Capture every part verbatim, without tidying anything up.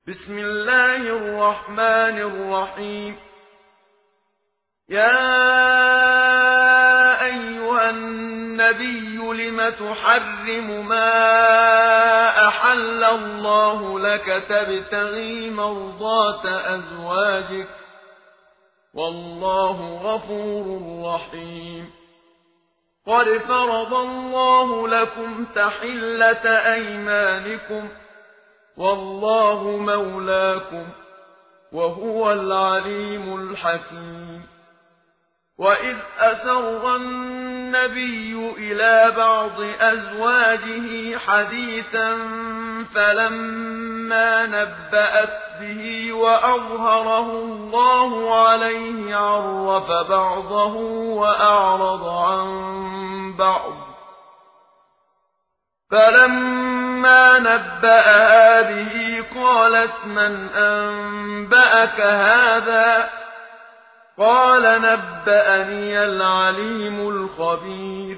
بسم الله الرحمن الرحيم. يا أيها النبي لم تحرم ما أحل الله لك تبتغي مرضات أزواجك والله غفور رحيم. قد فرض الله لكم تحلة أيمانكم والله مولاكم وهو العليم الحكيم. وإذ أسر النبي إلى بعض أزواجه حديثا فلما نبأت به وأظهره الله عليه عرف بعضه وأعرض عن بعض. فلما نبأها به قالت من أنبأك هذا؟ قال نبأني العليم الخبير.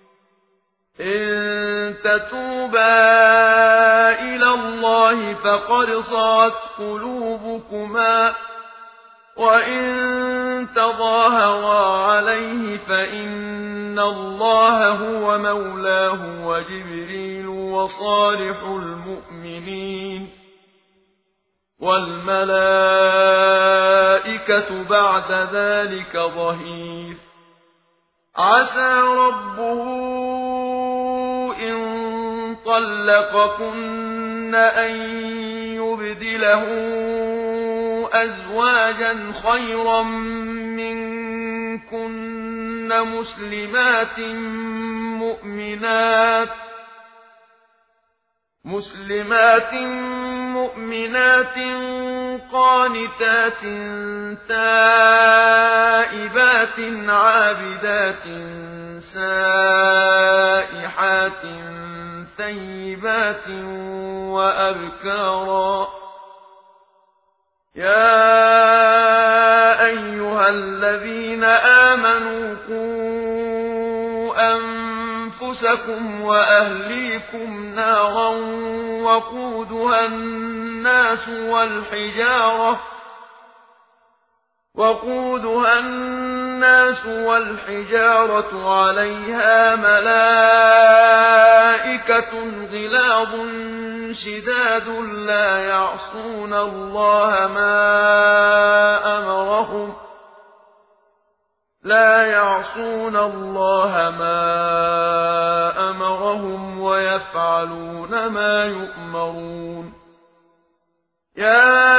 إن تتوبا إلى الله فقد صغت قلوبكما وإن تظاهرا عليه فإن الله هو مولاه وجبريل وصالح المؤمنين والملائكة بعد ذلك ظهير. عسى ربه إن طلقكن أن يبدله أزواجا خيرا منكن مسلمات مؤمنات مسلمات مؤمنات قانتات تائبات عابدات سائحات ثيبات وأبكارا. يا أيها الذين آمنوا قوا أنفسكم وأهليكم نارا وقودها الناس والحجارة وقودها الناس والحجارة عليها ملائكة غلاظ شداد لا يعصون الله ما أمرهم لا يعصون الله ما أمرهم ويفعلون ما يؤمرون. يا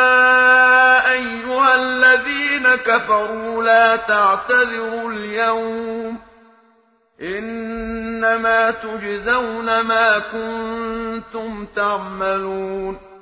أيها الذين كفروا لا تعتذروا اليوم إنما تجزون ما كنتم تعملون.